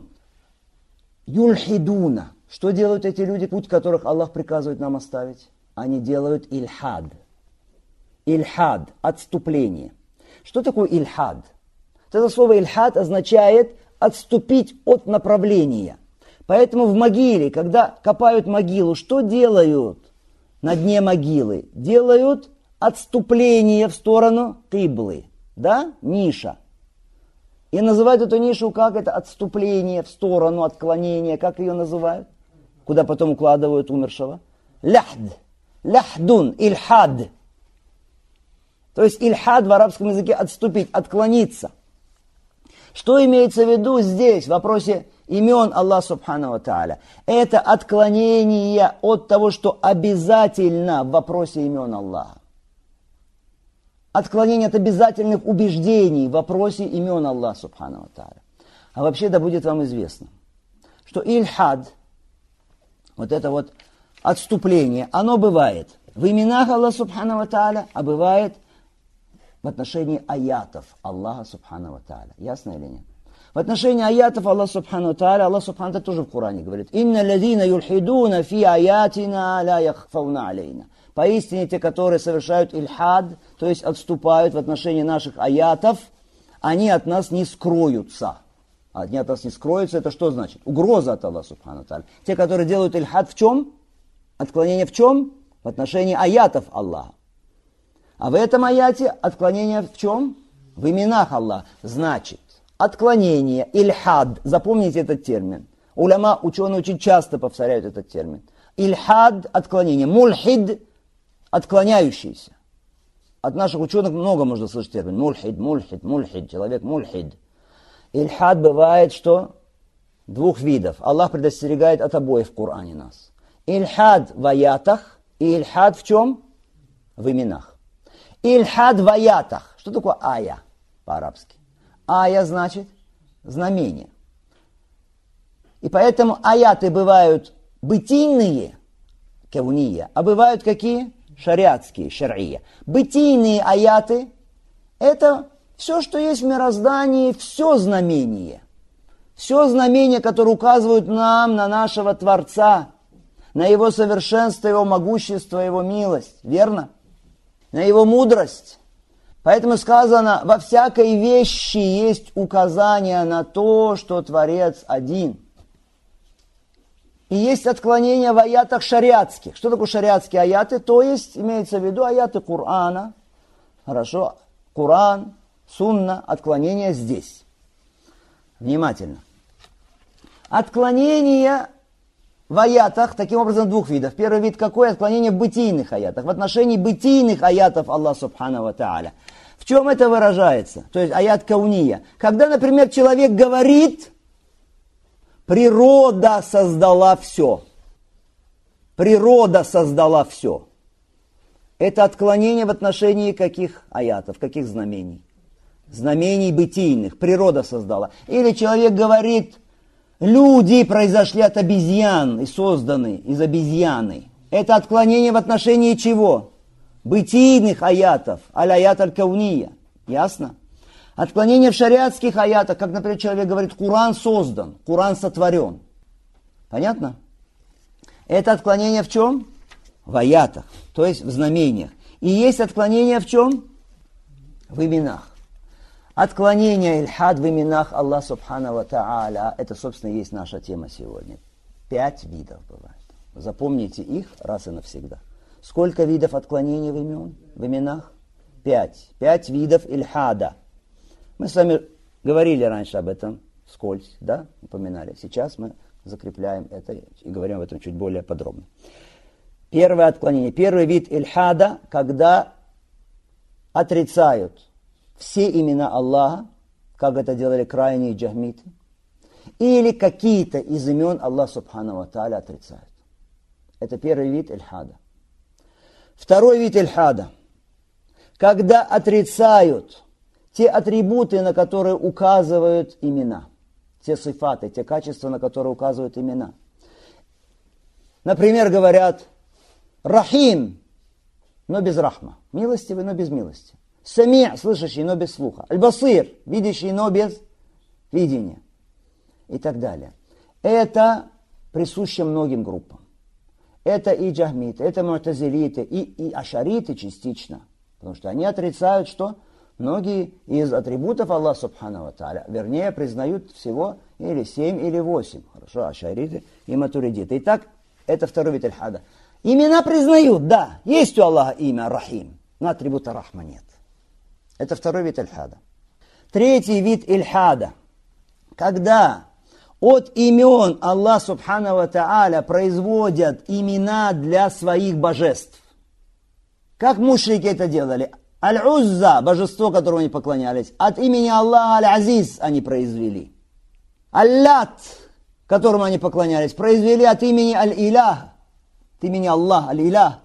Юльхидуна. Что делают эти люди, путь которых Аллах приказывает нам оставить? Они делают ильхад. Ильхад, отступление. Что такое ильхад? Это слово ильхад означает отступить от направления. Поэтому в могиле, когда копают могилу, что делают на дне могилы? Делают отступление в сторону киблы. Да? Ниша. И называют эту нишу как? Это отступление в сторону, отклонение. Как ее называют? Куда потом укладывают умершего? Ляхд. Ляхдун. Ильхад. То есть ильхад в арабском языке отступить, отклониться. Что имеется в виду здесь, в вопросе имен Аллаха Субхану ва Тааля? Это отклонение от того, что обязательно в вопросе имен Аллаха. Отклонение от обязательных убеждений в вопросе имен Аллаха Субхану ва Тааля. А вообще, да будет вам известно, что ильхад, вот это вот отступление, оно бывает в именах Аллаха Субхану ва Тааля, а бывает в отношении аятов Аллаха Субхану ва Тааля. Ясно или нет? В отношении аятов Аллаха Субхану ва Тааля, Аллах Субхану ва Тааля тоже в Коране говорит: «Инна лазина юльхидуна фи аятина ла яхфауна алейна». Поистине те, которые совершают ильхад, то есть отступают в отношении наших аятов, они от нас не скроются. Они от нас не скроются, это что значит? Угроза от Аллаха Субхану ва Тааля. Те, которые делают ильхад в чем? Отклонение в чем? В отношении аятов Аллаха. А в этом аяте отклонение в чем? В именах Аллаха. Значит, отклонение, ильхад, запомните этот термин. Уляма, ученые, очень часто повторяют этот термин. Ильхад – отклонение. Мульхид – отклоняющийся. От наших ученых много можно слышать термин. Мульхид, человек мульхид. Ильхад бывает, что двух видов. Аллах предостерегает от обоих в Коране нас. Ильхад в аятах и ильхад в чем? В именах. Ильхад в аятах. Что такое ая по-арабски? Ая значит знамение. И поэтому аяты бывают бытийные, кауния, а бывают какие? Шариатские, шар'ия. Бытийные аяты – это все, что есть в мироздании, все знамение. Все знамения, которые указывают нам на нашего Творца, на Его совершенство, Его могущество, Его милость. Верно? На Его мудрость. Поэтому сказано, во всякой вещи есть указание на то, что Творец один. И есть отклонения в аятах шариатских. Что такое шариатские аяты? То есть, имеется в виду аяты Корана. Хорошо. Коран, сунна, отклонения здесь. Внимательно. Отклонения в аятах, таким образом, двух видов. Первый вид какой? Отклонение в бытийных аятах. В отношении бытийных аятов Аллаха Субхану ва Тааля. В чем это выражается? То есть аят кауния. Когда, например, человек говорит, природа создала все. Природа создала все. Это отклонение в отношении каких аятов, каких знамений? Знамений бытийных. Природа создала. Или человек говорит, люди произошли от обезьян и созданы из обезьяны. Это отклонение в отношении чего? Бытийных аятов, аль-аят аль-кауния. Ясно? Отклонение в шариатских аятах, как, например, человек говорит, Коран создан, Коран сотворен. Понятно? Это отклонение в чем? В аятах, то есть в знамениях. И есть отклонение в чем? В именах. Отклонение ильхад в именах Аллаха Субхану ва Тааля, это, собственно, и есть наша тема сегодня. 5 видов бывает. Запомните их раз и навсегда. Сколько видов отклонений в именах? 5. 5 видов ильхада. Мы с вами говорили раньше об этом вскользь, да, упоминали. Сейчас мы закрепляем это и говорим об этом чуть более подробно. Первое отклонение. Первый вид ильхада, когда отрицают все имена Аллаха, как это делали крайние джахмиты, или какие-то из имен Аллаха Субхану ва Тааля отрицают. Это первый вид ильхада. Второй вид ильхада, когда отрицают те атрибуты, на которые указывают имена, те сифаты, те качества, на которые указывают имена. Например, говорят Рахим, но без рахма, милостивый, но без милости. Сами', слышащий, но без слуха. Аль-Басир, видящий, но без видения. И так далее. Это присуще многим группам. Это и джахмиты, это му'тазилиты, и ашариты частично. Потому что они отрицают, что многие из атрибутов Аллаха Субхану ва Тааля, вернее, признают всего или 7, или 8. Хорошо, ашариты и матуридиты. Итак, это второй вид ильхада. Имена признают, да, есть у Аллаха имя Рахим, но атрибута рахма нет. Это второй вид ильхада. Третий вид ильхада, когда от имен Аллаха Субхану ва Тааля производят имена для своих божеств. Как мушрики это делали? Аль-Узза, божество, которому они поклонялись, от имени Аллаха Аль-Азиз они произвели. Аль-Лат, которому они поклонялись, произвели от имени Аль-Илях, от имени Аллаха Аль-Илях.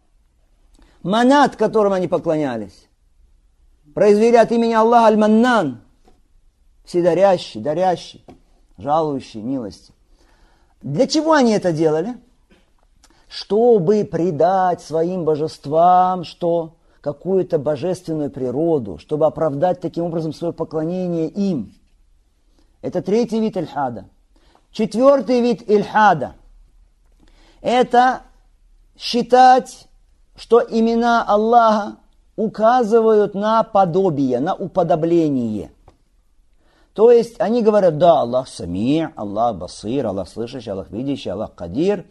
Манат, которому они поклонялись, произвели от имени Аллаха Аль-Маннан, вседарящий, дарящий, жалующий милости. Для чего они это делали? Чтобы придать своим божествам что? Какую-то божественную природу, чтобы оправдать таким образом свое поклонение им. Это третий вид ильхада. Четвертый вид ильхада – это считать, что имена Аллаха указывают на подобие, на уподобление. То есть они говорят, да, Аллах Сами', Аллах Басир, Аллах слышащий, Аллах видящий, Аллах Кадир.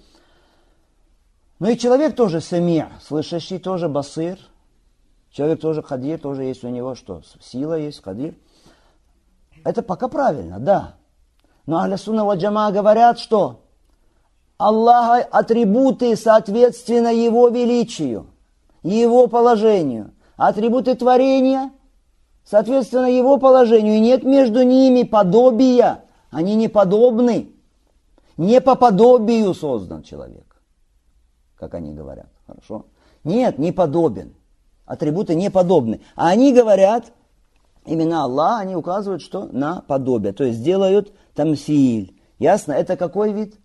Но и человек тоже Сами', слышащий, тоже Басир. Человек тоже Кадир, тоже есть у него что? Сила есть, Кадир. Это пока правильно, да. Но Ахлю Сунна валь Джамаа говорят, что Аллаха атрибуты соответственно Его величию, Его положению. Атрибуты творения соответственно Его положению. И нет между ними подобия. Они не подобны. Не по подобию создан человек, как они говорят. Хорошо? Нет, не подобен. Атрибуты не подобны. А они говорят, имена Аллаха, они указывают, что на подобие. То есть делают тамсиль. Ясно? Это какой вид?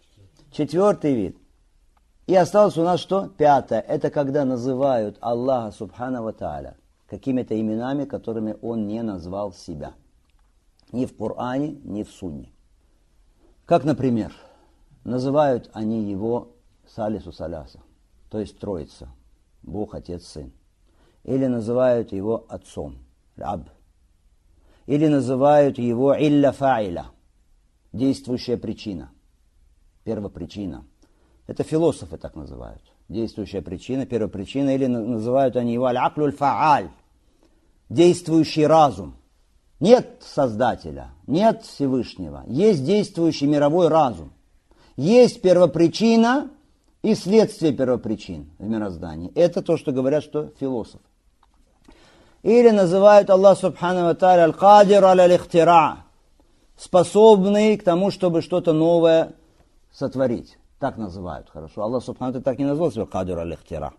4-й вид. И осталось у нас что? 5-е. Это когда называют Аллаха Субхана ва Тааля какими-то именами, которыми Он не назвал себя. Ни в Коране, ни в Сунне. Как, например, называют они Его Салису Саляса, то есть Троица, Бог, Отец, Сын. Или называют Его Отцом, Раб. Или называют Его Илля Фаиля, действующая причина, первопричина. Это философы так называют. Действующая причина, первопричина. Или называют они Его Аль-Аклю Аль-Фааль, действующий разум. Нет Создателя, нет Всевышнего, есть действующий мировой разум. Есть первопричина и следствие первопричин в мироздании. Это то, что говорят, что философы. Или называют Аллах Субхану ва Тааля Аль-Кадир Аль-Ихтира, способный к тому, чтобы что-то новое сотворить. Так называют, хорошо. Аллах Субхану ва Тааля так не назвал себя Кадир Аль-Ихтира.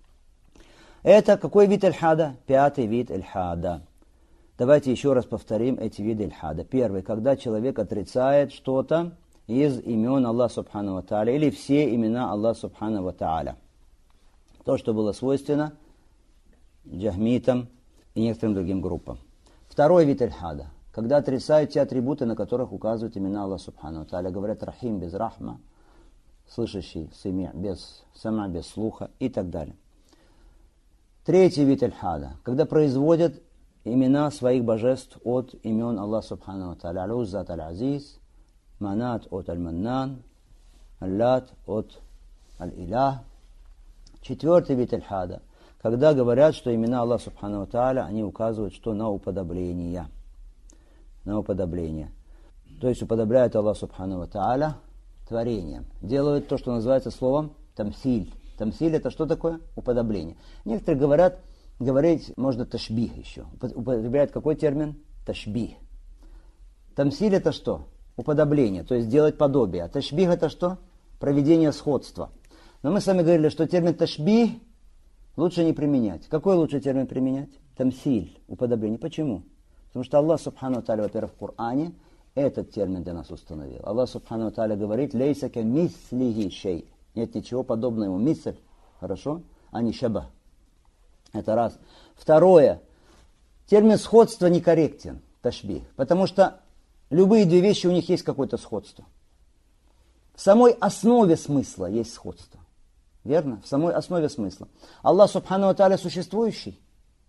Это какой вид Иль-Хада? 5-й вид Иль-Хада. Давайте еще раз повторим эти виды Иль-Хада. Первый, когда человек отрицает что-то из имен Аллаха Субхану ва Тааля, или все имена Аллаха Субхану ва Тааля. То, что было свойственно джахмитам и некоторым другим группам. Второй вид Иль-Хада, когда отрицают те атрибуты, на которых указывают имена Аллаха Субхану ва Тааля. Говорят Рахим без рахма, слышащий, Сами без сама, без слуха и так далее. Третий вид Иль-Хада, когда производят имена своих божеств от имен Аллаха Субхану ва Тааля. Аль-Узза от Аль-Азиз, Манат от Аль-Маннан, Аллат от Аль-Илях. 4-й вид Иль-Хада, когда говорят, что имена Аллаха Субхану ва Тааля, они указывают, что на уподобление. На уподобление. То есть уподобляют Аллаха Субхану ва Тааля творением. Делают то, что называется словом тамсиль. Тамсиль это что такое? Уподобление. Некоторые говорят, говорить можно ташбих еще. Употребляют какой термин? Ташбих. Тамсиль это что? Уподобление, то есть делать подобие. А ташбих это что? Проведение сходства. Но мы с вами говорили, что термин ташбих лучше не применять. Какой лучше термин применять? Тамсиль, уподобление. Почему? Потому что Аллах Субхану ва Тааля, во-первых, в Коране этот термин для нас установил. Аллах Субхану ва Тааля говорит: «Лейса ка мислихи шей». Нет ничего подобного ему. Мисль, хорошо? А не шаба. Это раз. Второе. Термин сходства некорректен, ташбих. Потому что любые две вещи, у них есть какое-то сходство. В самой основе смысла есть сходство. Верно? В самой основе смысла. Аллах Субхану ва Тааля существующий?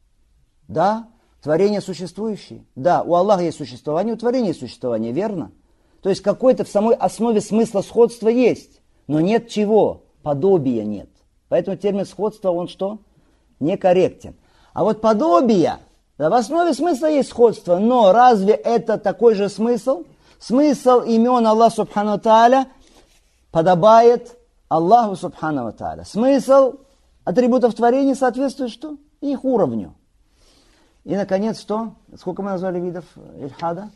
Да. Творение существующее? Да. У Аллаха есть существование, у творения есть существование. Верно? То есть какой-то в самой основе смысла сходства есть. Но нет чего? Подобия нет. Поэтому термин сходства, он что? Некорректен. А вот подобие, да, в основе смысла есть сходство, но разве это такой же смысл? Смысл имен Аллаха Субхану ва Тааля подобает Аллаху Субхану ва Тааля. Смысл атрибутов творения соответствует что? Их уровню. И, наконец, что? Сколько мы назвали видов Иль-Хада?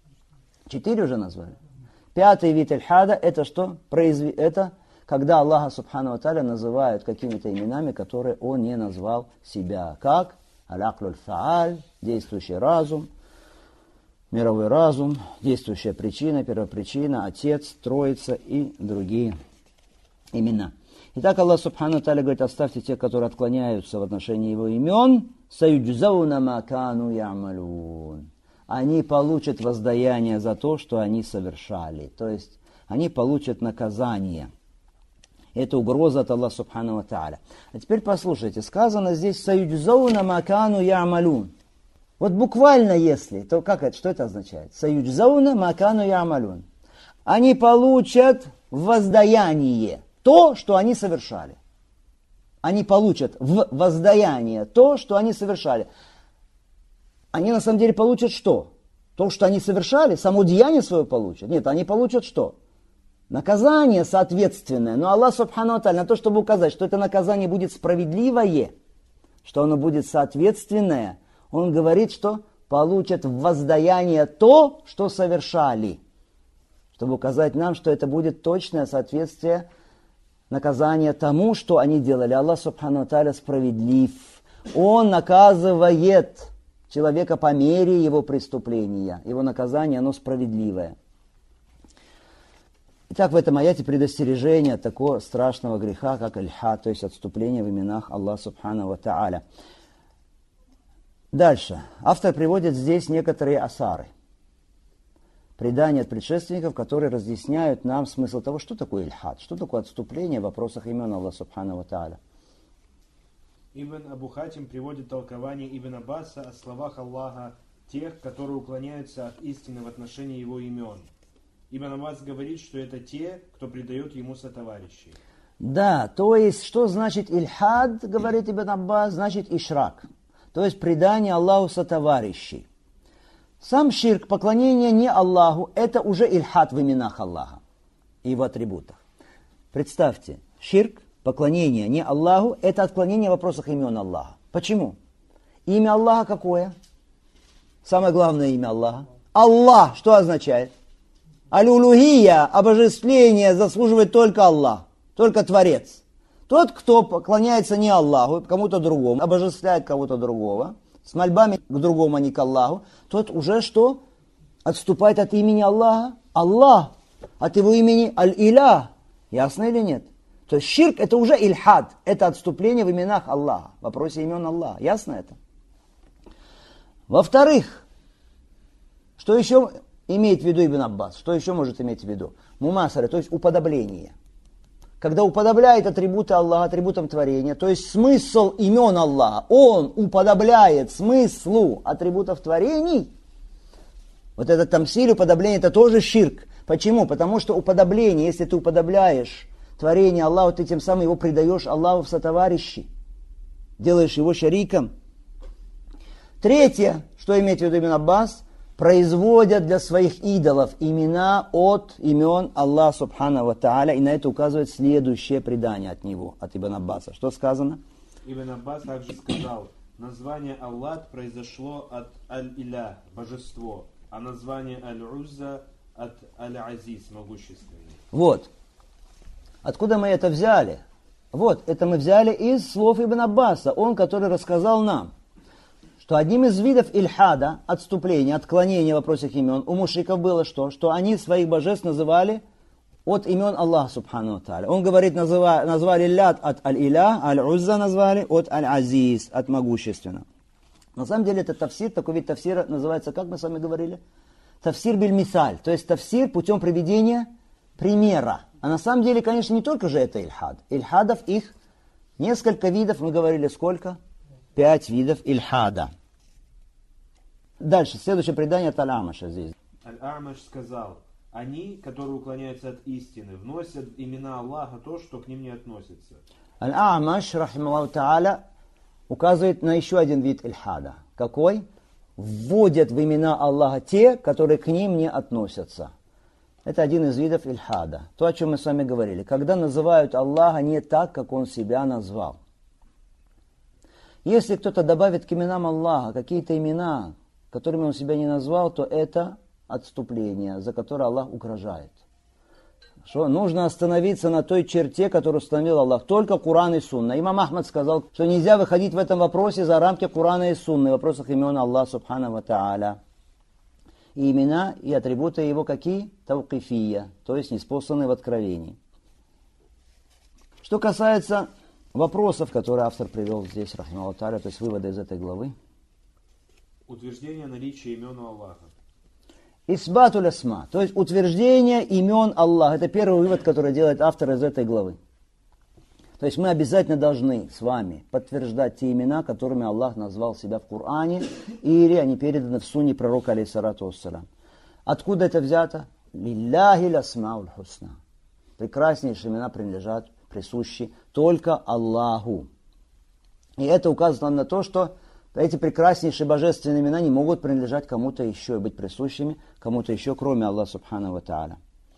4 уже назвали. 5-й вид Иль-Хада это что? Это когда Аллаха Субхану ва Тааля называют какими-то именами, которые Он не назвал себя. Как? Аль-Аклю Аль-Фааль, действующий разум, мировой разум, действующая причина, первопричина, Отец, Троица и другие имена. Итак, Аллах Субхану ва Тааля говорит: оставьте тех, которые отклоняются в отношении Его имен, саюджзауна ма кану я'малун. Они получат воздаяние за то, что они совершали. То есть, они получат наказание. Это угроза от Аллаха Субхану ва Тааля. А теперь послушайте, сказано здесь «Саюджзауна ма кану я'малун». Вот буквально если, то как это, что это означает? «Саюджзауна ма кану я'малун». Они получат воздаяние, то, что они совершали. Они получат в воздаяние то, что они совершали. Они на самом деле получат что? То, что они совершали, само деяние свое получат. Нет, они получат что? Наказание соответственное. Но Аллах Субхану ва Тааля на то, чтобы указать, что это наказание будет справедливое, что оно будет соответственное, Он говорит, что получат в воздаяние то, что совершали. Чтобы указать нам, что это будет точное соответствие наказания тому, что они делали. Аллах Субхану ва Тааля справедлив. Он наказывает человека по мере его преступления. Его наказание, оно справедливое. Итак, в этом аяте предостережение от такого страшного греха, как аль-хад, то есть отступление в именах Аллаха Субхану ва Тааля. Дальше. Автор приводит здесь некоторые асары. Предания от предшественников, которые разъясняют нам смысл того, что такое аль-хад, что такое отступление в вопросах имен Аллаха Субхану ва Тааля. Ибн Абу Хатим приводит толкование Ибн Аббаса о словах Аллаха тех, которые уклоняются от истины в отношении его имен. Ибн Аббас говорит, что это те, кто предает ему сотоварищей. Да, то есть, что значит ильхад, говорит Ибн Аббас, значит ишрак. То есть, предание Аллаху сотоварищей. Сам ширк, поклонение не Аллаху, это уже ильхад в именах Аллаха и в атрибутах. Представьте, ширк, поклонение не Аллаху, это отклонение в вопросах имен Аллаха. Почему? Имя Аллаха какое? Самое главное имя Аллаха. Аллах, что означает? Аль-улухия, обожествление заслуживает только Аллах, только Творец. Тот, кто поклоняется не Аллаху, кому-то другому, обожествляет кого-то другого, с мольбами к другому, а не к Аллаху, тот уже что? Отступает от имени Аллаха. Аллах, от его имени Аль-Илях. Ясно или нет? То есть ширк это уже ильхад, это отступление в именах Аллаха, в вопросе имен Аллаха. Ясно это? Во-вторых, что еще имеет в виду Ибн Аббас? Что еще может иметь в виду? Мумасара, то есть уподобление. Когда уподобляет атрибуты Аллаха атрибутам творения, то есть смысл имен Аллаха, он уподобляет смыслу атрибутов творений, вот это тамсиль, уподобление, это тоже ширк. Почему? Потому что уподобление, если ты уподобляешь творение Аллаху, ты тем самым его предаешь Аллаху в сотоварищи, делаешь его шариком. Третье, что имеет в виду Ибн Аббас, производят для своих идолов имена от имен Аллаха Субхану ва Тааля, и на это указывает следующее предание от него, от Ибн Аббаса. Что сказано? Ибн Аббас также сказал, название Аллат произошло от Аль-Илях, божество, а название Аль-Узза от Аль-Азиз, могущественный. Вот. Откуда мы это взяли? Вот, это мы взяли из слов Ибн Аббаса, он, который рассказал нам, что одним из видов ильхада, отступления, отклонения в вопросах имен, у мушриков было что? Что они своих божеств называли от имен Аллаха Субхану ва Тааля. Он говорит, назвали Лят от Аль-Илях, Аль-Узза назвали от Аль-Азиз, от могущественного. На самом деле это тафсир, такой вид тафсира называется, как мы с вами говорили? Тафсир биль-мисаль, то есть тафсир путем приведения примера. А на самом деле, конечно, не только же это ильхад. Ильхадов их несколько видов, мы говорили сколько? 5 видов ильхада. Дальше, следующее предание от Аль-Амаша здесь. Аль-Амаш сказал, они, которые уклоняются от истины, вносят в имена Аллаха то, что к ним не относится. Аль-Амаш, рахималлаху та'аля, указывает на еще один вид ильхада. Какой? Вводят в имена Аллаха те, которые к ним не относятся. Это один из видов ильхада. То, о чем мы с вами говорили. Когда называют Аллаха не так, как Он себя назвал. Если кто-то добавит к именам Аллаха какие-то имена, которыми он себя не назвал, то это отступление, за которое Аллах угрожает. Что? Нужно остановиться на той черте, которую установил Аллах. Только Куран и Сунна. Имам Ахмад сказал, что нельзя выходить в этом вопросе за рамки Курана и Сунны, в вопросах имен Аллаха Субхану ва Тааля. И имена, и атрибуты его какие? Тавкифия, то есть неспосланные в откровении. Что касается вопросов, которые автор привел здесь, рахималлаху та'аля, то есть выводы из этой главы. Утверждение наличия имен у Аллаха. Исбатуль асма, то есть утверждение имен Аллаха. Это первый вывод, который делает автор из этой главы. То есть мы обязательно должны с вами подтверждать те имена, которыми Аллах назвал себя в Коране, или они переданы в сунне пророка, алейхиссалату вассалям. Откуда это взято? Лилляхи ласмауль хусна. Прекраснейшие имена принадлежат, присущи только Аллаху. И это указывает нам на то, что Эти прекраснейшие божественные имена не могут принадлежать кому-то еще и быть присущими кому-то еще, кроме Аллаха Субхану ва Тааля.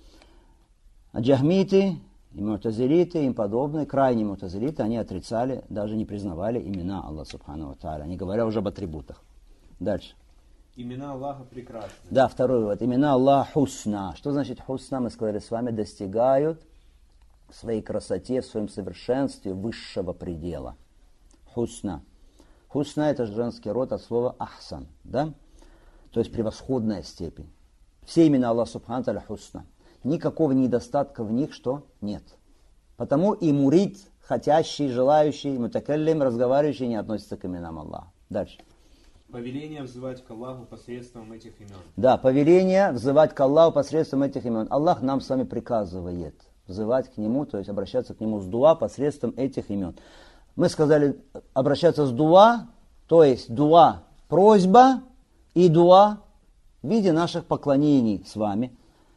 А джахмиты и мутазилиты и им подобные, крайние мутазилиты, они отрицали, даже не признавали имена Аллаха Субхану ва Тааля, не говоря уже об атрибутах. Дальше. Имена Аллаха прекрасны. Да, второй вывод. Имена Аллаха хусна. Что значит хусна? Мы сказали с вами, достигают в своей красоте, в своем совершенстве высшего предела. Хусна. Хусна – это женский род от слова ахсан, да? То есть превосходная степень. Все имена Аллаха Субхану ва Тааля хусна. Никакого недостатка в них, что нет. Потому и мурид, хотящий, желающий, мутакаллим, разговаривающий, не относится к именам Аллаха. Дальше. Повеление взывать к Аллаху посредством этих имен. Да, повеление взывать к Аллаху посредством этих имен. Аллах нам с вами приказывает взывать к Нему, то есть обращаться к Нему с дуа посредством этих имен. Мы сказали обращаться с дуа, то есть дуа просьба и дуа в виде наших поклонений с вами.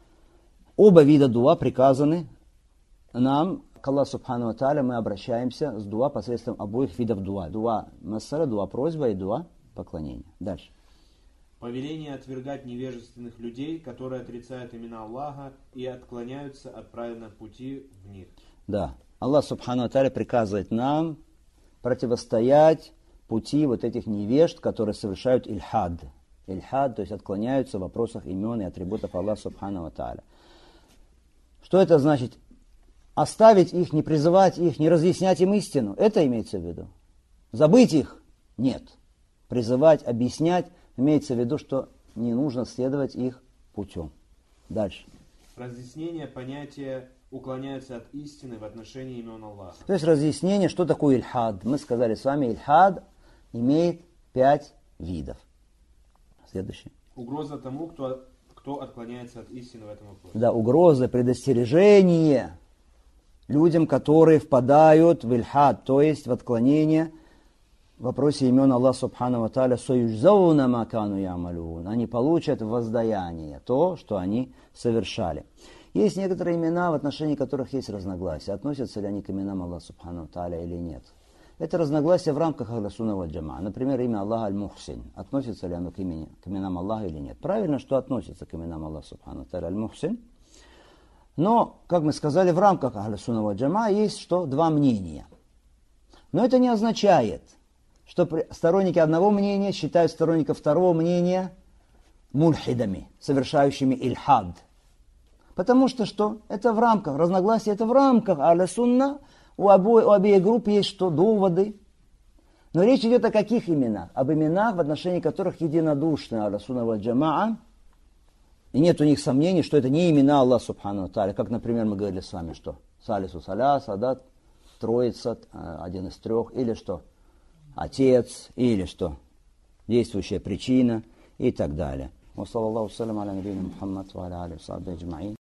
Оба вида дуа приказаны нам, к Аллаху Субхану ва Тааля, мы обращаемся с дуа посредством обоих видов дуа. Дуа масара, дуа просьба и дуа поклонения. Дальше. Повеление отвергать невежественных людей, которые отрицают имена Аллаха и отклоняются от правильного пути в них. Да. Аллах Субхану ва Тааля приказывает нам противостоять пути вот этих невежд, которые совершают ильхад. Ильхад, то есть отклоняются в вопросах имен и атрибутов Аллаха Субхану ва Тааля. Что это значит? Оставить их, не призывать их, не разъяснять им истину. Это имеется в виду. Забыть их? Нет. Призывать, объяснять, имеется в виду, что не нужно следовать их путем. Дальше. Разъяснение понятия уклоняются от истины в отношении имен Аллаха. То есть разъяснение, что такое ильхад. Мы сказали с вами, ильхад имеет 5 видов. Следующий. Угроза тому, кто отклоняется от истины в этом вопросе. Да, угроза, предостережение людям, которые впадают в ильхад, то есть в отклонение в вопросе имен Аллаха Субхану ва Тааля, союзауна макану ямалун. Они получат воздаяние, то, что они совершали. Есть некоторые имена, в отношении которых есть разногласия. Относятся ли они к именам Аллаха Субхану ва Тааля или нет. Это разногласие в рамках Ахлю Сунна валь Джамаа. Например, имя Аллаха Аль-Мухсин. Относится ли оно к именам Аллаха или нет? Правильно, что относится к именам Аллаха Субхану ва Тааля Аль-Мухсин. Но, как мы сказали, в рамках Ахлю Сунна валь Джамаа есть что? 2 мнения. Но это не означает, что сторонники одного мнения считают сторонников второго мнения мульхидами, совершающими ильхад. Потому что что? Это в рамках, разногласия это в рамках Ахлю Сунна. У обеих групп есть что? Доводы. Но речь идет о каких именах? Об именах, в отношении которых единодушны Ахлю Сунна валь Джамаа. И нет у них сомнений, что это не имена Аллаха Субхану ва Тааля. Как, например, мы говорили с вами, что Салису Саляса, да, Троица, один из 3, или что? Отец, или что? Действующая причина и так далее. Ва саллаллаху салям аля набийна Мухаммад ва аля алихи ва сахбихи аджмаин.